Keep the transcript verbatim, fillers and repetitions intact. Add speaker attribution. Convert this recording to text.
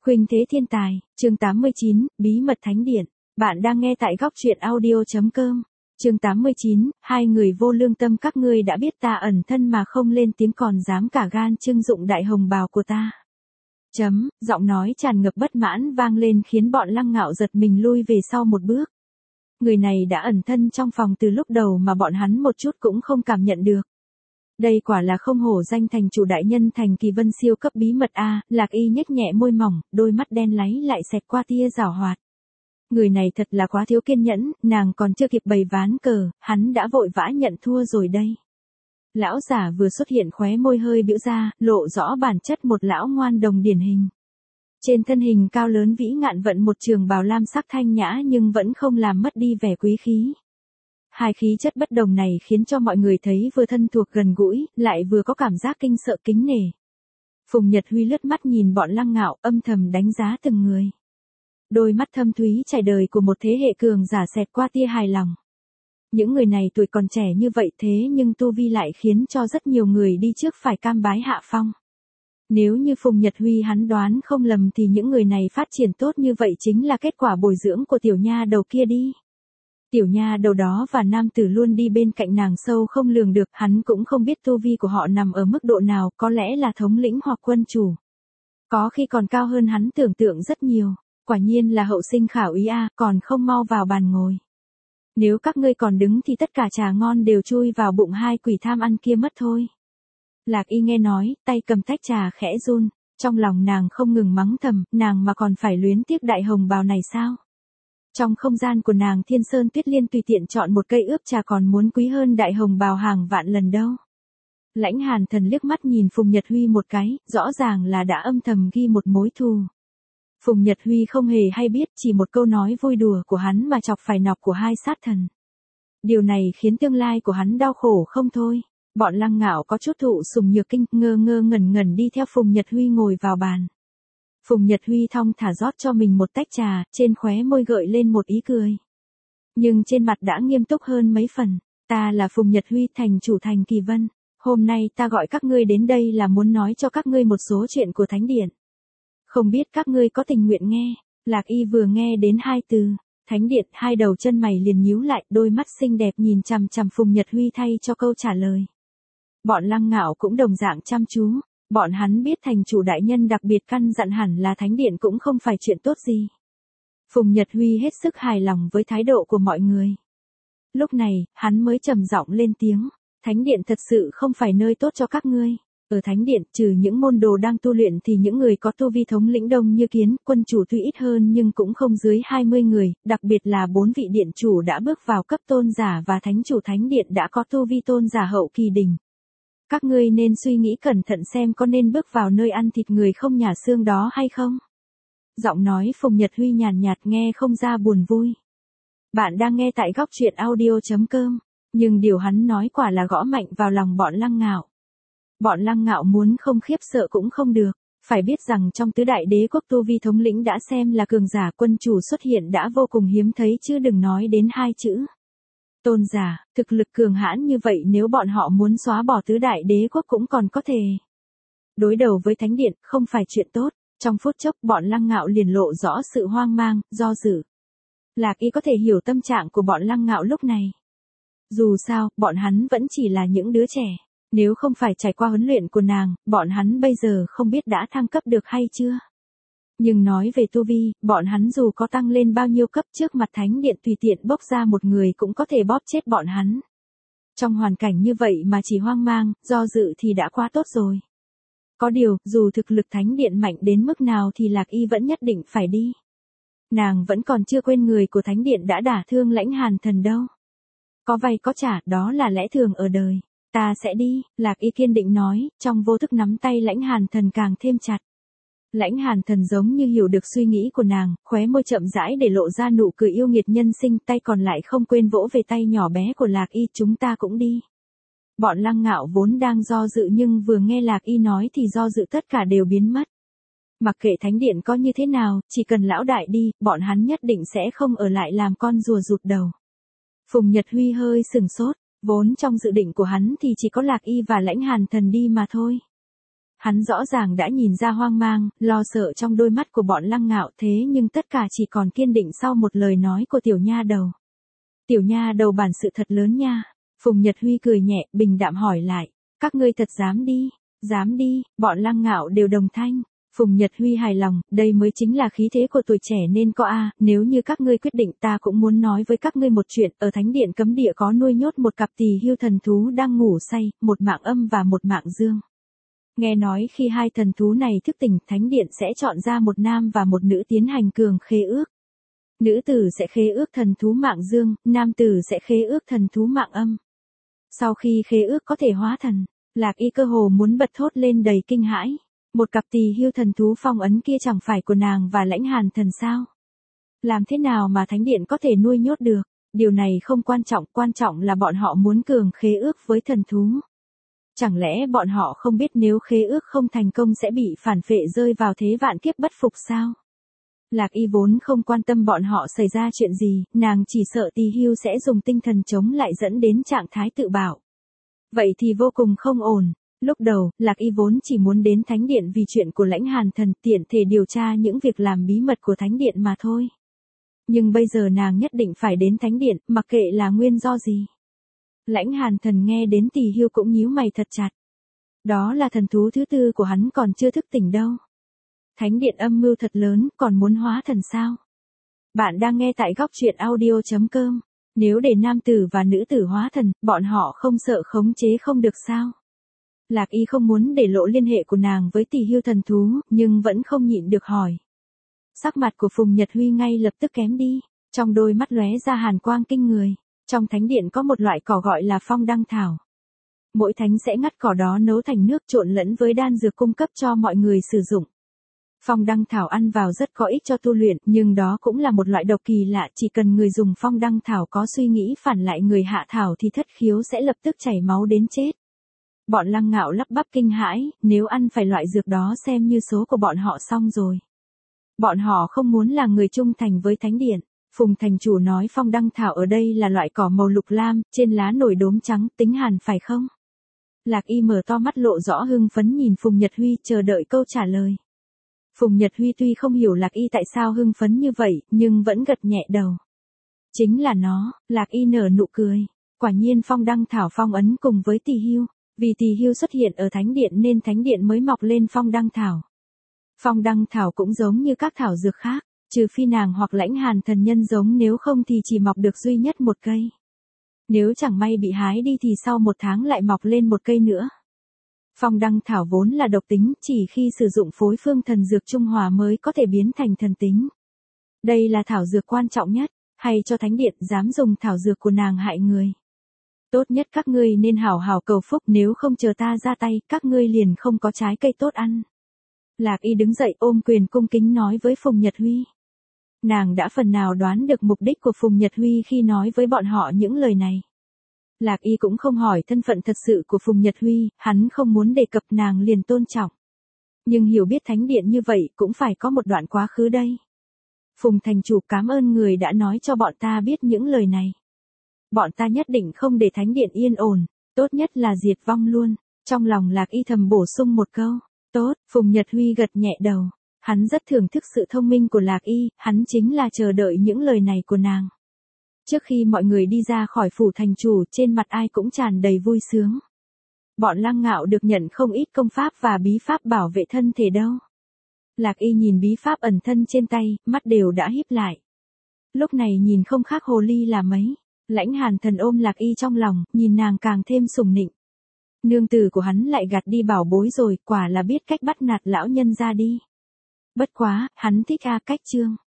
Speaker 1: Khuynh thế thiên tài, chương tám mươi chín, bí mật thánh điện. Bạn đang nghe tại góc truyện audio.com. Chương tám mươi chín, hai người vô lương tâm, các ngươi đã biết ta ẩn thân mà không lên tiếng còn dám cả gan trưng dụng đại hồng bào của ta. Chấm, giọng nói tràn ngập bất mãn vang lên khiến bọn Lăng Ngạo giật mình lui về sau một bước. Người này đã ẩn thân trong phòng từ lúc đầu mà bọn hắn một chút cũng không cảm nhận được. Đây quả là không hổ danh thành chủ đại nhân Thành Kỳ Vân siêu cấp bí mật a. Lạc Y nhếch nhẹ môi mỏng, đôi mắt đen láy lại xẹt qua tia giảo hoạt. Người này thật là quá thiếu kiên nhẫn, nàng còn chưa kịp bày ván cờ, hắn đã vội vã nhận thua rồi đây. Lão giả vừa xuất hiện khóe môi hơi bĩu ra, lộ rõ bản chất một lão ngoan đồng điển hình. Trên thân hình cao lớn vĩ ngạn vận một trường bào lam sắc thanh nhã nhưng vẫn không làm mất đi vẻ quý khí. Hai khí chất bất đồng này khiến cho mọi người thấy vừa thân thuộc gần gũi, lại vừa có cảm giác kinh sợ kính nể. Phùng Nhật Huy lướt mắt nhìn bọn Lăng Ngạo, âm thầm đánh giá từng người. Đôi mắt thâm thúy trải đời của một thế hệ cường giả xẹt qua tia hài lòng. Những người này tuổi còn trẻ như vậy thế nhưng tu vi lại khiến cho rất nhiều người đi trước phải cam bái hạ phong. Nếu như Phùng Nhật Huy hắn đoán không lầm thì những người này phát triển tốt như vậy chính là kết quả bồi dưỡng của tiểu nha đầu kia đi. Tiểu nha đầu đó và nam tử luôn đi bên cạnh nàng sâu không lường được, hắn cũng không biết tu vi của họ nằm ở mức độ nào, có lẽ là thống lĩnh hoặc quân chủ. Có khi còn cao hơn hắn tưởng tượng rất nhiều, quả nhiên là hậu sinh khảo ý a, còn không mau vào bàn ngồi. Nếu các ngươi còn đứng thì tất cả trà ngon đều chui vào bụng hai quỷ tham ăn kia mất thôi. Lạc Y nghe nói, tay cầm tách trà khẽ run, trong lòng nàng không ngừng mắng thầm, nàng mà còn phải luyến tiếc đại hồng bào này sao? Trong không gian của nàng Thiên Sơn Tuyết Liên tùy tiện chọn một cây ướp trà còn muốn quý hơn đại hồng bào hàng vạn lần đâu. Lãnh Hàn Thần liếc mắt nhìn Phùng Nhật Huy một cái, rõ ràng là đã âm thầm ghi một mối thù. Phùng Nhật Huy không hề hay biết, chỉ một câu nói vui đùa của hắn mà chọc phải nọc của hai sát thần. Điều này khiến tương lai của hắn đau khổ không thôi. Bọn Lăng Ngạo có chút thụ sùng nhược kinh, ngơ ngơ ngẩn ngẩn đi theo Phùng Nhật Huy ngồi vào bàn. Phùng Nhật Huy thong thả rót cho mình một tách trà, trên khóe môi gợi lên một ý cười. Nhưng trên mặt đã nghiêm túc hơn mấy phần. Ta là Phùng Nhật Huy, thành chủ Thành Kỳ Vân. Hôm nay ta gọi các ngươi đến đây là muốn nói cho các ngươi một số chuyện của Thánh Điện. Không biết các ngươi có tình nguyện nghe. Lạc Y vừa nghe đến hai từ Thánh Điện, hai đầu chân mày liền nhíu lại, đôi mắt xinh đẹp nhìn chằm chằm Phùng Nhật Huy thay cho câu trả lời. Bọn Lăng Ngạo cũng đồng dạng chăm chú. Bọn hắn biết thành chủ đại nhân đặc biệt căn dặn hẳn là Thánh Điện cũng không phải chuyện tốt gì. Phùng Nhật Huy hết sức hài lòng với thái độ của mọi người. Lúc này, hắn mới trầm giọng lên tiếng. Thánh Điện thật sự không phải nơi tốt cho các ngươi. Ở Thánh Điện, trừ những môn đồ đang tu luyện thì những người có tu vi thống lĩnh đông như kiến, quân chủ tuy ít hơn nhưng cũng không dưới hai mươi người, đặc biệt là bốn vị điện chủ đã bước vào cấp tôn giả và thánh chủ Thánh Điện đã có tu vi tôn giả hậu kỳ đỉnh. Các ngươi nên suy nghĩ cẩn thận xem có nên bước vào nơi ăn thịt người không nhả xương đó hay không. Giọng nói Phùng Nhật Huy nhàn nhạt nghe không ra buồn vui. Bạn đang nghe tại góc truyện audio.com, nhưng điều hắn nói quả là gõ mạnh vào lòng bọn Lăng Ngạo. Bọn Lăng Ngạo muốn không khiếp sợ cũng không được, phải biết rằng trong tứ đại đế quốc tu vi thống lĩnh đã xem là cường giả, quân chủ xuất hiện đã vô cùng hiếm thấy chứ đừng nói đến hai chữ. Tôn giả, thực lực cường hãn như vậy nếu bọn họ muốn xóa bỏ tứ đại đế quốc cũng còn có thể. Đối đầu với Thánh Điện không phải chuyện tốt, trong phút chốc bọn Lăng Ngạo liền lộ rõ sự hoang mang, do dự. Lạc Y có thể hiểu tâm trạng của bọn Lăng Ngạo lúc này. Dù sao, bọn hắn vẫn chỉ là những đứa trẻ. Nếu không phải trải qua huấn luyện của nàng, bọn hắn bây giờ không biết đã thăng cấp được hay chưa. Nhưng nói về tu vi, bọn hắn dù có tăng lên bao nhiêu cấp trước mặt Thánh Điện tùy tiện bốc ra một người cũng có thể bóp chết bọn hắn. Trong hoàn cảnh như vậy mà chỉ hoang mang, do dự thì đã quá tốt rồi. Có điều, dù thực lực Thánh Điện mạnh đến mức nào thì Lạc Y vẫn nhất định phải đi. Nàng vẫn còn chưa quên người của Thánh Điện đã đả thương Lãnh Hàn Thần đâu. Có vay có trả, đó là lẽ thường ở đời. Ta sẽ đi, Lạc Y kiên định nói, trong vô thức nắm tay Lãnh Hàn Thần càng thêm chặt. Lãnh Hàn Thần giống như hiểu được suy nghĩ của nàng, khóe môi chậm rãi để lộ ra nụ cười yêu nghiệt nhân sinh, tay còn lại không quên vỗ về tay nhỏ bé của Lạc Y, chúng ta cũng đi. Bọn Lăng Ngạo vốn đang do dự nhưng vừa nghe Lạc Y nói thì do dự tất cả đều biến mất. Mặc kệ Thánh Điện có như thế nào, chỉ cần lão đại đi, bọn hắn nhất định sẽ không ở lại làm con rùa rụt đầu. Phùng Nhật Huy hơi sừng sốt. Vốn trong dự định của hắn thì chỉ có Lạc Y và Lãnh Hàn Thần đi mà thôi. Hắn rõ ràng đã nhìn ra hoang mang, lo sợ trong đôi mắt của bọn Lăng Ngạo, thế nhưng tất cả chỉ còn kiên định sau một lời nói của tiểu nha đầu. Tiểu nha đầu bản sự thật lớn nha. Phùng Nhật Huy cười nhẹ, bình đạm hỏi lại, các ngươi thật dám đi, dám đi, bọn Lăng Ngạo đều đồng thanh. Phùng Nhật Huy hài lòng, đây mới chính là khí thế của tuổi trẻ nên có a, nếu như các ngươi quyết định ta cũng muốn nói với các ngươi một chuyện, ở thánh điện cấm địa có nuôi nhốt một cặp tỳ hưu thần thú đang ngủ say, một mạng âm và một mạng dương. Nghe nói khi hai thần thú này thức tỉnh, thánh điện sẽ chọn ra một nam và một nữ tiến hành cường khế ước. Nữ tử sẽ khế ước thần thú mạng dương, nam tử sẽ khế ước thần thú mạng âm. Sau khi khế ước có thể hóa thần, Lạc Y cơ hồ muốn bật thốt lên đầy kinh hãi. Một cặp tỳ hưu thần thú phong ấn kia chẳng phải của nàng và Lãnh Hàn thần sao? Làm thế nào mà thánh điện có thể nuôi nhốt được? Điều này không quan trọng, quan trọng là bọn họ muốn cường khế ước với thần thú. Chẳng lẽ bọn họ không biết nếu khế ước không thành công sẽ bị phản phệ rơi vào thế vạn kiếp bất phục sao? Lạc Y vốn không quan tâm bọn họ xảy ra chuyện gì, nàng chỉ sợ tỳ hưu sẽ dùng tinh thần chống lại dẫn đến trạng thái tự bảo. Vậy thì vô cùng không ổn. Lúc đầu, Lạc Y vốn chỉ muốn đến thánh điện vì chuyện của Lãnh Hàn thần, tiện thể điều tra những việc làm bí mật của thánh điện mà thôi. Nhưng bây giờ nàng nhất định phải đến thánh điện, mặc kệ là nguyên do gì. Lãnh Hàn thần nghe đến tỳ hưu cũng nhíu mày thật chặt. Đó là thần thú thứ tư của hắn còn chưa thức tỉnh đâu. Thánh điện âm mưu thật lớn, còn muốn hóa thần sao? Bạn đang nghe tại góc truyện audio chấm com. Nếu để nam tử và nữ tử hóa thần, bọn họ không sợ khống chế không được sao? Lạc Y không muốn để lộ liên hệ của nàng với tỳ hưu thần thú, nhưng vẫn không nhịn được hỏi. Sắc mặt của Phùng Nhật Huy ngay lập tức kém đi, trong đôi mắt lóe ra hàn quang kinh người. Trong thánh điện có một loại cỏ gọi là phong đăng thảo. Mỗi thánh sẽ ngắt cỏ đó nấu thành nước trộn lẫn với đan dược cung cấp cho mọi người sử dụng. Phong đăng thảo ăn vào rất có ích cho tu luyện, nhưng đó cũng là một loại độc kỳ lạ, chỉ cần người dùng phong đăng thảo có suy nghĩ phản lại người hạ thảo thì thất khiếu sẽ lập tức chảy máu đến chết. Bọn Lăng Ngạo lắp bắp kinh hãi, nếu ăn phải loại dược đó xem như số của bọn họ xong rồi. Bọn họ không muốn là người trung thành với thánh điện. Phùng thành chủ nói phong đăng thảo ở đây là loại cỏ màu lục lam, trên lá nổi đốm trắng, tính hàn phải không? Lạc Y mở to mắt lộ rõ hưng phấn nhìn Phùng Nhật Huy chờ đợi câu trả lời. Phùng Nhật Huy tuy không hiểu Lạc Y tại sao hưng phấn như vậy, nhưng vẫn gật nhẹ đầu. Chính là nó, Lạc Y nở nụ cười. Quả nhiên phong đăng thảo phong ấn cùng với tỳ hưu. Vì tỳ hưu xuất hiện ở thánh điện nên thánh điện mới mọc lên phong đăng thảo. Phong đăng thảo cũng giống như các thảo dược khác, trừ phi nàng hoặc Lãnh Hàn thần nhân giống, nếu không thì chỉ mọc được duy nhất một cây. Nếu chẳng may bị hái đi thì sau một tháng lại mọc lên một cây nữa. Phong đăng thảo vốn là độc tính, chỉ khi sử dụng phối phương thần dược trung hòa mới có thể biến thành thần tính. Đây là thảo dược quan trọng nhất, hay cho thánh điện dám dùng thảo dược của nàng hại người. Tốt nhất các ngươi nên hảo hảo cầu phúc, nếu không chờ ta ra tay, các ngươi liền không có trái cây tốt ăn. Lạc Y đứng dậy ôm quyền cung kính nói với Phùng Nhật Huy. Nàng đã phần nào đoán được mục đích của Phùng Nhật Huy khi nói với bọn họ những lời này. Lạc Y cũng không hỏi thân phận thật sự của Phùng Nhật Huy, hắn không muốn đề cập, nàng liền tôn trọng. Nhưng hiểu biết thánh điện như vậy cũng phải có một đoạn quá khứ đây. Phùng thành chủ cảm ơn người đã nói cho bọn ta biết những lời này. Bọn ta nhất định không để thánh điện yên ổn, tốt nhất là diệt vong luôn. Trong lòng Lạc Y thầm bổ sung một câu. Tốt, Phùng Nhật Huy gật nhẹ đầu. Hắn rất thưởng thức sự thông minh của Lạc Y, hắn chính là chờ đợi những lời này của nàng. Trước khi mọi người đi ra khỏi phủ thành chủ, trên mặt ai cũng tràn đầy vui sướng. Bọn Lăng Ngạo được nhận không ít công pháp và bí pháp bảo vệ thân thể đâu. Lạc Y nhìn bí pháp ẩn thân trên tay, mắt đều đã híp lại. Lúc này nhìn không khác hồ ly là mấy. Lãnh Hàn thần ôm Lạc Y trong lòng, nhìn nàng càng thêm sùng nịnh. Nương tử của hắn lại gạt đi bảo bối rồi, quả là biết cách bắt nạt lão nhân ra đi. Bất quá, hắn thích a cách chương.